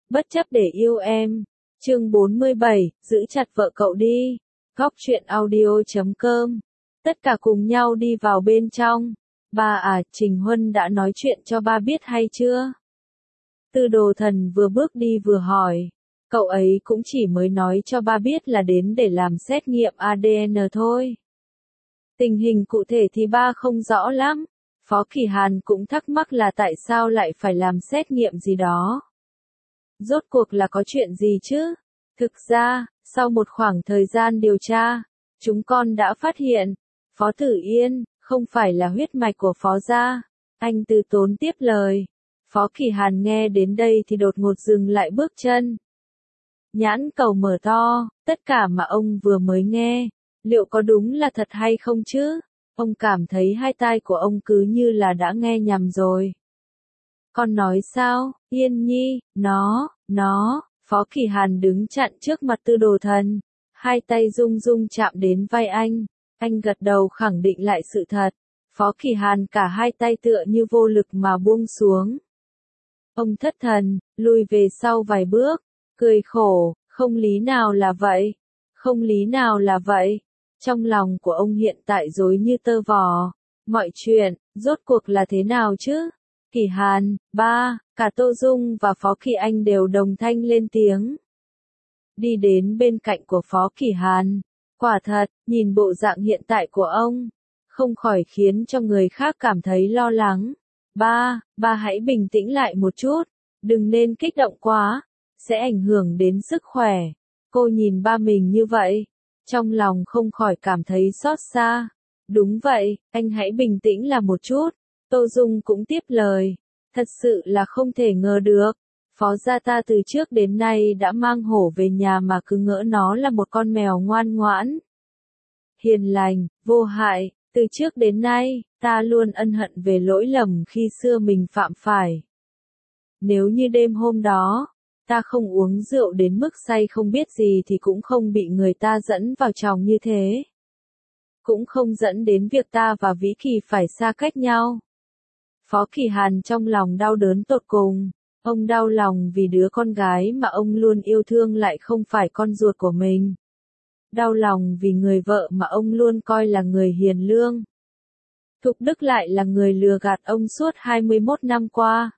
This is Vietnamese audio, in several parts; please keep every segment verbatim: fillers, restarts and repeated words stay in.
Bất chấp để yêu em. Chương bốn mươi bảy, giữ chặt vợ cậu đi. Góc truyện audio chấm com. Tất cả cùng nhau đi vào bên trong. Ba à, Trình Huân đã nói chuyện cho ba biết hay chưa? Tư Đồ Thần vừa bước đi vừa hỏi. Cậu ấy cũng chỉ mới nói cho ba biết là đến để làm xét nghiệm a đê en thôi. Tình hình cụ thể thì ba không rõ lắm. Phó Kỳ Hàn cũng thắc mắc là tại sao lại phải làm xét nghiệm gì đó. Rốt cuộc là có chuyện gì chứ? Thực ra, sau một khoảng thời gian điều tra, chúng con đã phát hiện, Phó Tử Yên, không phải là huyết mạch của Phó gia. Anh Từ Tốn tiếp lời. Phó Kỳ Hàn nghe đến đây thì đột ngột dừng lại bước chân. Nhãn cầu mở to, tất cả mà ông vừa mới nghe, liệu có đúng là thật hay không chứ? Ông cảm thấy hai tai của ông cứ như là đã nghe nhầm rồi. Con nói sao, Yên Nhi, nó, nó, Phó Kỳ Hàn đứng chặn trước mặt Tư Đồ Thần. Hai tay rung rung chạm đến vai anh, anh gật đầu khẳng định lại sự thật. Phó Kỳ Hàn cả hai tay tựa như vô lực mà buông xuống. Ông thất thần, lùi về sau vài bước, cười khổ, không lý nào là vậy, không lý nào là vậy. Trong lòng của ông hiện tại rối như tơ vò. Mọi chuyện, rốt cuộc là thế nào chứ? Kỳ Hàn, ba, cả Tô Dung và Phó Kỳ Anh đều đồng thanh lên tiếng. Đi đến bên cạnh của Phó Kỳ Hàn. Quả thật, nhìn bộ dạng hiện tại của ông, không khỏi khiến cho người khác cảm thấy lo lắng. Ba, ba hãy bình tĩnh lại một chút, đừng nên kích động quá, sẽ ảnh hưởng đến sức khỏe. Cô nhìn ba mình như vậy, trong lòng không khỏi cảm thấy xót xa. Đúng vậy, anh hãy bình tĩnh là một chút. Tô Dung cũng tiếp lời. Thật sự là không thể ngờ được. Phó gia ta từ trước đến nay đã mang hổ về nhà mà cứ ngỡ nó là một con mèo ngoan ngoãn, hiền lành, vô hại. Từ trước đến nay, ta luôn ân hận về lỗi lầm khi xưa mình phạm phải. Nếu như đêm hôm đó, ta không uống rượu đến mức say không biết gì thì cũng không bị người ta dẫn vào chòng như thế. Cũng không dẫn đến việc ta và Vĩ Kỳ phải xa cách nhau. Phó Kỳ Hàn trong lòng đau đớn tột cùng. Ông đau lòng vì đứa con gái mà ông luôn yêu thương lại không phải con ruột của mình. Đau lòng vì người vợ mà ông luôn coi là người hiền lương. Thục Đức lại là người lừa gạt ông suốt hai mươi mốt năm qua.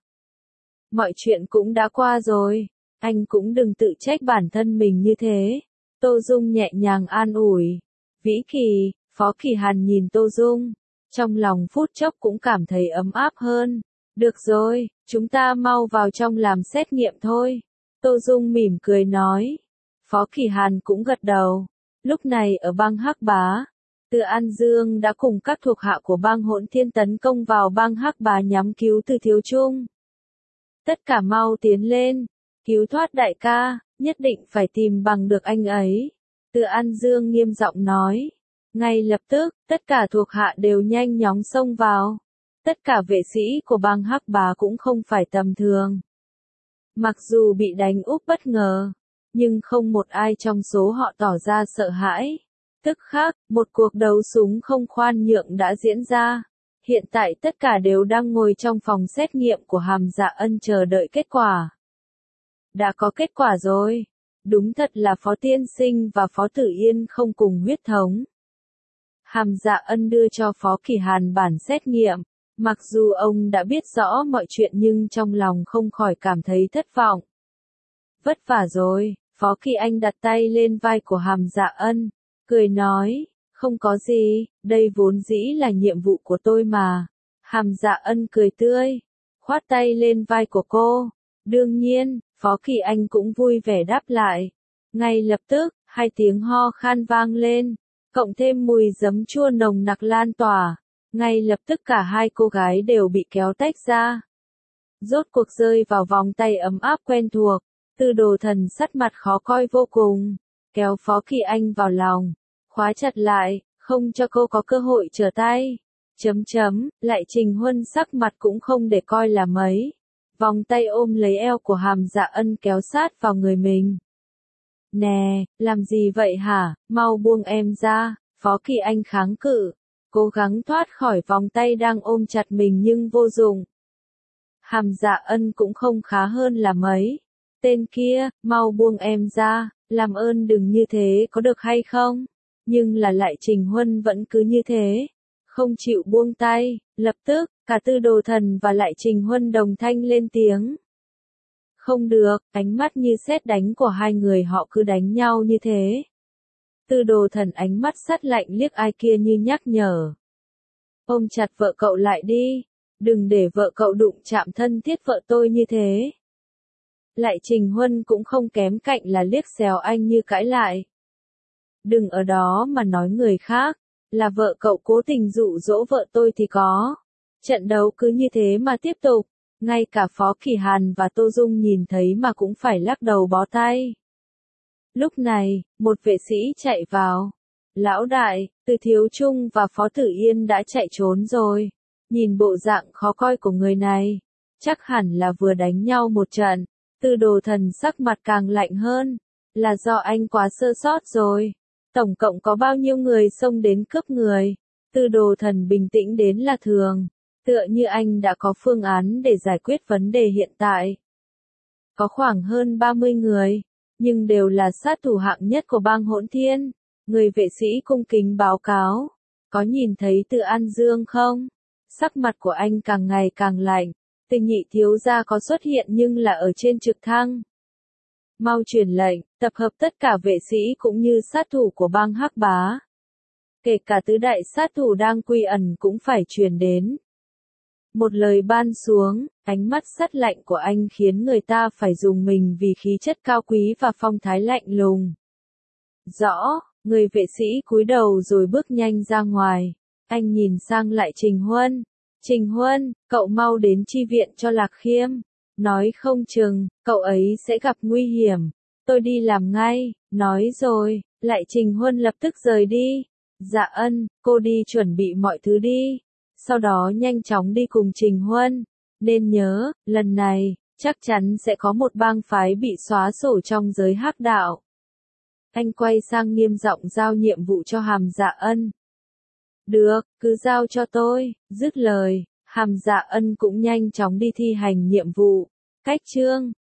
Mọi chuyện cũng đã qua rồi, anh cũng đừng tự trách bản thân mình như thế. Tô Dung nhẹ nhàng an ủi. Vĩ Kỳ, Phó Kỳ Hàn nhìn Tô Dung, trong lòng phút chốc cũng cảm thấy ấm áp hơn. Được rồi, chúng ta mau vào trong làm xét nghiệm thôi. Tô Dung mỉm cười nói. Phó Kỳ Hàn cũng gật đầu. Lúc này ở bang Hắc Bá, Từ An Dương đã cùng các thuộc hạ của bang Hỗn Thiên tấn công vào bang Hắc Bá nhắm cứu Từ Thiếu Trung. Tất cả mau tiến lên, cứu thoát đại ca, nhất định phải tìm bằng được anh ấy. Từ An Dương nghiêm giọng nói. Ngay lập tức, tất cả thuộc hạ đều nhanh chóng xông vào. Tất cả vệ sĩ của bang Hắc Bá cũng không phải tầm thường. Mặc dù bị đánh úp bất ngờ, nhưng không một ai trong số họ tỏ ra sợ hãi. Tức khắc, một cuộc đấu súng không khoan nhượng đã diễn ra. Hiện tại tất cả đều đang ngồi trong phòng xét nghiệm của Hàm Dạ Ân chờ đợi kết quả. Đã có kết quả rồi. Đúng thật là Phó Tiên Sinh và Phó Tử Yên không cùng huyết thống. Hàm Dạ Ân đưa cho Phó Kỳ Hàn bản xét nghiệm. Mặc dù ông đã biết rõ mọi chuyện nhưng trong lòng không khỏi cảm thấy thất vọng. Vất vả rồi, Phó Kỳ Anh đặt tay lên vai của Hàm Dạ Ân, cười nói, không có gì, đây vốn dĩ là nhiệm vụ của tôi mà. Hàm Dạ Ân cười tươi, khoát tay lên vai của cô. Đương nhiên, Phó Kỳ Anh cũng vui vẻ đáp lại. Ngay lập tức, hai tiếng ho khan vang lên, cộng thêm mùi giấm chua nồng nặc lan tỏa. Ngay lập tức cả hai cô gái đều bị kéo tách ra. Rốt cuộc rơi vào vòng tay ấm áp quen thuộc. Tư Đồ Thần sắc mặt khó coi vô cùng, kéo Phó Kỳ Anh vào lòng, khóa chặt lại, không cho cô có cơ hội trở tay. Chấm chấm, lại Trình Huân sắc mặt cũng không để coi là mấy. Vòng tay ôm lấy eo của Hàm Dạ Ân kéo sát vào người mình. Nè, làm gì vậy hả, mau buông em ra. Phó Kỳ Anh kháng cự, cố gắng thoát khỏi vòng tay đang ôm chặt mình nhưng vô dụng. Hàm Dạ Ân cũng không khá hơn là mấy. Tên kia, mau buông em ra, làm ơn đừng như thế có được hay không? Nhưng là lại Trình Huân vẫn cứ như thế, không chịu buông tay, lập tức, cả Tư Đồ Thần và lại Trình Huân đồng thanh lên tiếng. Không được, ánh mắt như sét đánh của hai người họ cứ đánh nhau như thế. Tư Đồ Thần ánh mắt sắt lạnh liếc ai kia như nhắc nhở. Ôm chặt vợ cậu lại đi, đừng để vợ cậu đụng chạm thân thiết vợ tôi như thế. Lại Trình Huân cũng không kém cạnh là liếc xéo anh như cãi lại. Đừng ở đó mà nói người khác, là vợ cậu cố tình dụ dỗ vợ tôi thì có. Trận đấu cứ như thế mà tiếp tục, ngay cả Phó Kỳ Hàn và Tô Dung nhìn thấy mà cũng phải lắc đầu bó tay. Lúc này, một vệ sĩ chạy vào. Lão đại, Từ Thiếu Trung và Phó Tử Yên đã chạy trốn rồi. Nhìn bộ dạng khó coi của người này, chắc hẳn là vừa đánh nhau một trận. Tư Đồ Thần sắc mặt càng lạnh hơn, là do anh quá sơ sót rồi. Tổng cộng có bao nhiêu người xông đến cướp người? Tư Đồ Thần bình tĩnh đến là thường, tựa như anh đã có phương án để giải quyết vấn đề hiện tại. Có khoảng hơn ba mươi người, nhưng đều là sát thủ hạng nhất của bang Hỗn Thiên. Người vệ sĩ cung kính báo cáo, có nhìn thấy Từ An Dương không? Sắc mặt của anh càng ngày càng lạnh. Từ Nhị thiếu gia có xuất hiện nhưng là ở trên trực thăng. Mau truyền lệnh, tập hợp tất cả vệ sĩ cũng như sát thủ của bang Hắc Bá. Kể cả tứ đại sát thủ đang quy ẩn cũng phải truyền đến. Một lời ban xuống, ánh mắt sắt lạnh của anh khiến người ta phải dùng mình vì khí chất cao quý và phong thái lạnh lùng. Rõ, người vệ sĩ cúi đầu rồi bước nhanh ra ngoài. Anh nhìn sang lại Trình Huân. Trình Huân, cậu mau đến chi viện cho Lạc Khiêm. Nói không chừng, cậu ấy sẽ gặp nguy hiểm. Tôi đi làm ngay, nói rồi, lại Trình Huân lập tức rời đi. Dạ ân, cô đi chuẩn bị mọi thứ đi. Sau đó nhanh chóng đi cùng Trình Huân. Nên nhớ, lần này, chắc chắn sẽ có một bang phái bị xóa sổ trong giới hắc đạo. Anh quay sang nghiêm giọng giao nhiệm vụ cho Hàm Dạ Ân. Được, cứ giao cho tôi, dứt lời, Hàm Dạ Ân cũng nhanh chóng đi thi hành nhiệm vụ. Cách chương